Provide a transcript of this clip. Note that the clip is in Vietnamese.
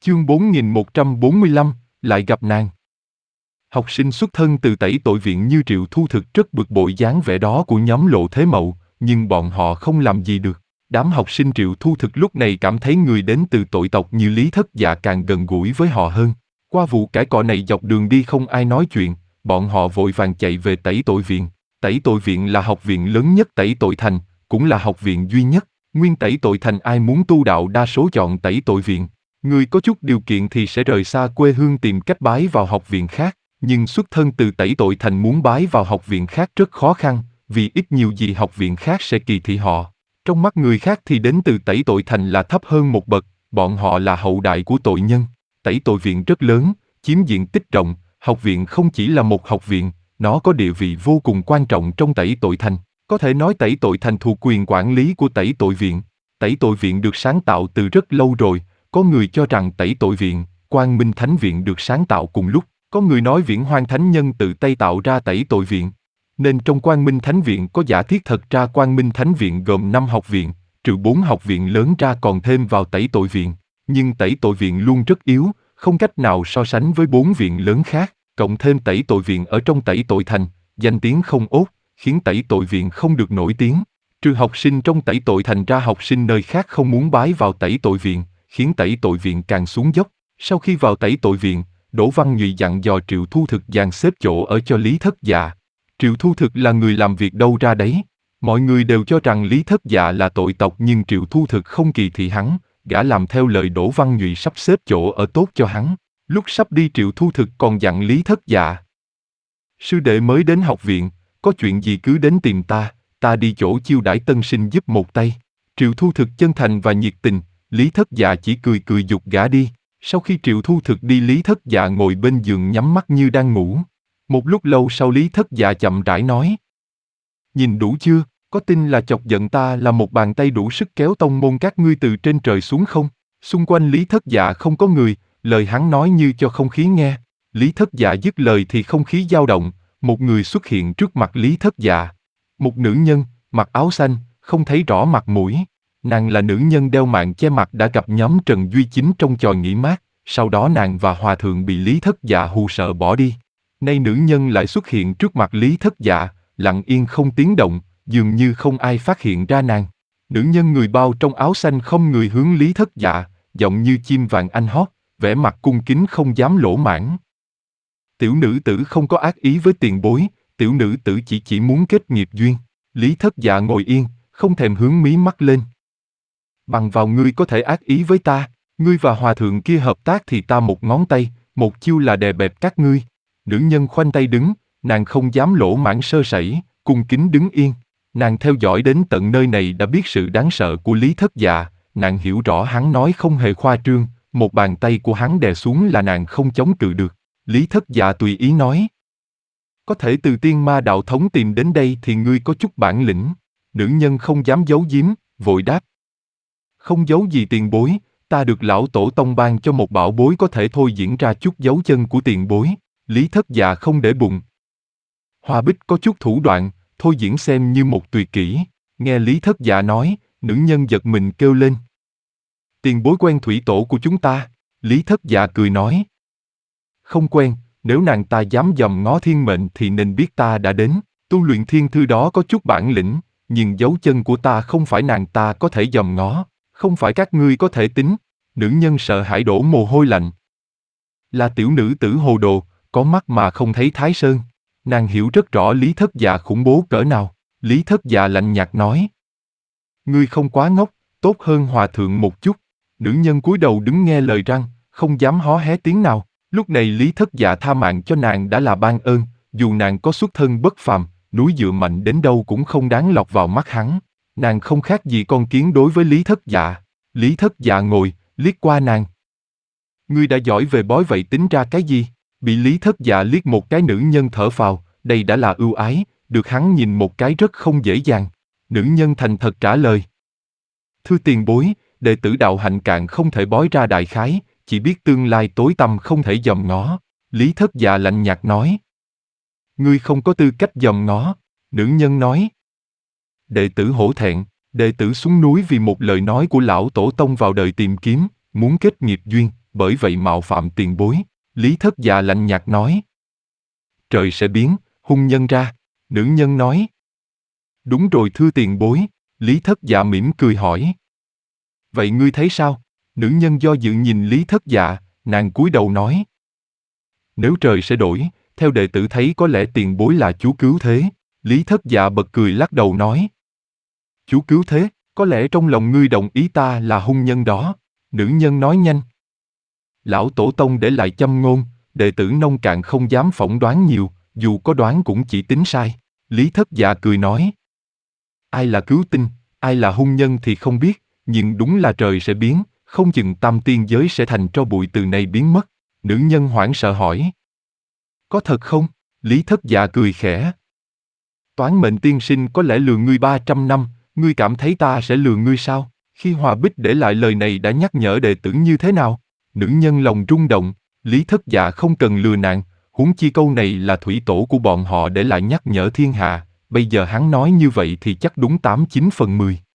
Chương 4145, lại gặp nàng. Học sinh xuất thân từ tẩy tội viện như Triệu Thu Thực rất bực bội dáng vẻ đó của nhóm Lộ Thế Mậu, nhưng bọn họ không làm gì được. Đám học sinh Triệu Thu Thực lúc này cảm thấy người đến từ tội tộc như Lý Thất Dạ càng gần gũi với họ hơn. Qua vụ cãi cọ này dọc đường đi không ai nói chuyện, bọn họ vội vàng chạy về tẩy tội viện. Tẩy tội viện là học viện lớn nhất tẩy tội thành, cũng là học viện duy nhất. Nguyên tẩy tội thành ai muốn tu đạo đa số chọn tẩy tội viện. Người có chút điều kiện thì sẽ rời xa quê hương tìm cách bái vào học viện khác, nhưng xuất thân từ tẩy tội thành muốn bái vào học viện khác rất khó khăn, vì ít nhiều gì học viện khác sẽ kỳ thị họ. Trong mắt người khác thì đến từ tẩy tội thành là thấp hơn một bậc, bọn họ là hậu đại của tội nhân. Tẩy tội viện rất lớn, chiếm diện tích rộng, học viện không chỉ là một học viện, nó có địa vị vô cùng quan trọng trong tẩy tội thành. Có thể nói tẩy tội thành thuộc quyền quản lý của tẩy tội viện. Tẩy tội viện được sáng tạo từ rất lâu rồi, có người cho rằng tẩy tội viện, Quang Minh Thánh Viện được sáng tạo cùng lúc, có người nói Viễn Hoang Thánh Nhân tự tay tạo ra tẩy tội viện. Nên trong Quang Minh Thánh Viện có giả thiết thật ra Quang Minh Thánh Viện gồm 5 học viện, trừ 4 học viện lớn ra còn thêm vào tẩy tội viện. Nhưng tẩy tội viện luôn rất yếu, không cách nào so sánh với 4 viện lớn khác, cộng thêm tẩy tội viện ở trong tẩy tội thành, danh tiếng không ốt, khiến tẩy tội viện không được nổi tiếng. Trừ học sinh trong tẩy tội thành ra học sinh nơi khác không muốn bái vào tẩy tội viện, khiến tẩy tội viện càng xuống dốc. Sau khi vào tẩy tội viện, Đỗ Văn Nhụy dặn dò Triệu Thu Thực dàn xếp chỗ ở cho Lý Thất Dạ. Triệu Thu Thực là người làm việc đâu ra đấy. Mọi người đều cho rằng Lý Thất Dạ là tội tộc nhưng Triệu Thu Thực không kỳ thị hắn, gã làm theo lời Đỗ Văn Nhụy sắp xếp chỗ ở tốt cho hắn. Lúc sắp đi Triệu Thu Thực còn dặn Lý Thất Dạ: sư đệ mới đến học viện, có chuyện gì cứ đến tìm ta đi chỗ chiêu đãi tân sinh giúp một tay. Triệu Thu Thực chân thành và nhiệt tình, Lý Thất Dạ chỉ cười cười giục gã đi. Sau khi Triệu Thu Thực đi Lý Thất Dạ ngồi bên giường nhắm mắt như đang ngủ. Một lúc lâu sau Lý Thất Dạ chậm rãi nói: nhìn đủ chưa, có tin là chọc giận ta là một bàn tay đủ sức kéo tông môn các ngươi từ trên trời xuống không? Xung quanh Lý Thất Dạ không có người, lời hắn nói như cho không khí nghe. Lý Thất Dạ dứt lời thì không khí dao động, một người xuất hiện trước mặt Lý Thất Dạ. Một nữ nhân, mặc áo xanh, không thấy rõ mặt mũi. Nàng là nữ nhân đeo mạng che mặt đã gặp nhóm Trần Duy Chính trong chòi nghỉ mát, sau đó nàng và hòa thượng bị Lý Thất Dạ hù sợ bỏ đi. Nay nữ nhân lại xuất hiện trước mặt Lý Thất Dạ, lặng yên không tiếng động, dường như không ai phát hiện ra nàng. Nữ nhân người bao trong áo xanh không người hướng Lý Thất Dạ, giọng như chim vàng anh hót, vẻ mặt cung kính không dám lỗ mãng. Tiểu nữ tử không có ác ý với tiền bối, tiểu nữ tử chỉ muốn kết nghiệp duyên. Lý Thất Dạ ngồi yên, không thèm hướng mí mắt lên. Bằng vào ngươi có thể ác ý với ta, ngươi và hòa thượng kia hợp tác thì ta một ngón tay, một chiêu là đè bẹp các ngươi. Nữ nhân khoanh tay đứng, nàng không dám lỗ mãng sơ sẩy, cung kính đứng yên. Nàng theo dõi đến tận nơi này đã biết sự đáng sợ của Lý Thất Dạ, nàng hiểu rõ hắn nói không hề khoa trương, một bàn tay của hắn đè xuống là nàng không chống cự được. Lý Thất Dạ tùy ý nói: có thể từ Tiên Ma đạo thống tìm đến đây thì ngươi có chút bản lĩnh. Nữ nhân không dám giấu giếm, vội đáp: không giấu gì tiền bối, ta được lão tổ tông ban cho một bảo bối có thể thôi diễn ra chút dấu chân của tiền bối. Lý Thất Dạ không để bụng: Hoa Bích có chút thủ đoạn, thôi diễn xem như một tuyệt kỹ. Nghe Lý Thất Dạ nói, nữ nhân giật mình kêu lên: tiền bối quen thủy tổ của chúng ta? Lý Thất Dạ cười nói: không quen, nếu nàng ta dám dòm ngó thiên mệnh thì nên biết ta đã đến. Tu luyện thiên thư đó có chút bản lĩnh, nhưng dấu chân của ta không phải nàng ta có thể dòm ngó, không phải các ngươi có thể tính. Nữ nhân sợ hãi đổ mồ hôi lạnh. Là tiểu nữ tử hồ đồ, có mắt mà không thấy Thái Sơn. Nàng hiểu rất rõ Lý Thất Dạ khủng bố cỡ nào. Lý Thất Dạ lạnh nhạt nói: ngươi không quá ngốc, tốt hơn hòa thượng một chút. Nữ nhân cúi đầu đứng nghe lời răng, không dám hó hé tiếng nào. Lúc này Lý Thất Dạ tha mạng cho nàng đã là ban ơn, dù nàng có xuất thân bất phàm, núi dựa mạnh đến đâu cũng không đáng lọt vào mắt hắn. Nàng không khác gì con kiến đối với Lý Thất Dạ. Lý Thất Dạ ngồi, liếc qua nàng: ngươi đã giỏi về bói vậy tính ra cái gì? Bị Lý Thất Dạ liếc một cái, nữ nhân thở phào, đây đã là ưu ái, được hắn nhìn một cái rất không dễ dàng. Nữ nhân thành thật trả lời: thưa tiền bối, đệ tử đạo hạnh cạn không thể bói ra đại khái, chỉ biết tương lai tối tăm không thể dòm ngó. Lý Thất Dạ lạnh nhạt nói: ngươi không có tư cách dòm ngó. Nữ nhân nói: đệ tử hổ thẹn, đệ tử xuống núi vì một lời nói của lão tổ tông vào đời tìm kiếm, muốn kết nghiệp duyên, bởi vậy mạo phạm tiền bối. Lý Thất Dạ lạnh nhạt nói. Trời sẽ biến, hung nhân ra. Nữ nhân nói. Đúng rồi thưa tiền bối. Lý Thất Dạ mỉm cười hỏi. Vậy ngươi thấy sao? Nữ nhân do dự nhìn Lý Thất Dạ, nàng cúi đầu nói. Nếu trời sẽ đổi, theo đệ tử thấy có lẽ tiền bối là chú cứu thế. Lý Thất Dạ bật cười lắc đầu nói. Chú cứu thế, có lẽ trong lòng ngươi đồng ý ta là hung nhân đó. Nữ nhân nói nhanh. Lão Tổ Tông để lại châm ngôn, đệ tử nông cạn không dám phỏng đoán nhiều, dù có đoán cũng chỉ tính sai. Lý Thất Dạ cười nói. Ai là cứu tinh, ai là hung nhân thì không biết, nhưng đúng là trời sẽ biến, không chừng tam tiên giới sẽ thành tro bụi từ nay biến mất. Nữ nhân hoảng sợ hỏi. Có thật không? Lý Thất Dạ cười khẽ. Toán mệnh tiên sinh có lẽ lừa ngươi 300 năm, ngươi cảm thấy ta sẽ lừa ngươi sao? Khi Hòa Bích để lại lời này đã nhắc nhở đệ tử như thế nào? Nữ nhân lòng rung động, Lý Thất Dạ không cần lừa nàng, huống chi câu này là thủy tổ của bọn họ để lại nhắc nhở thiên hạ, bây giờ hắn nói như vậy thì chắc đúng 89/10.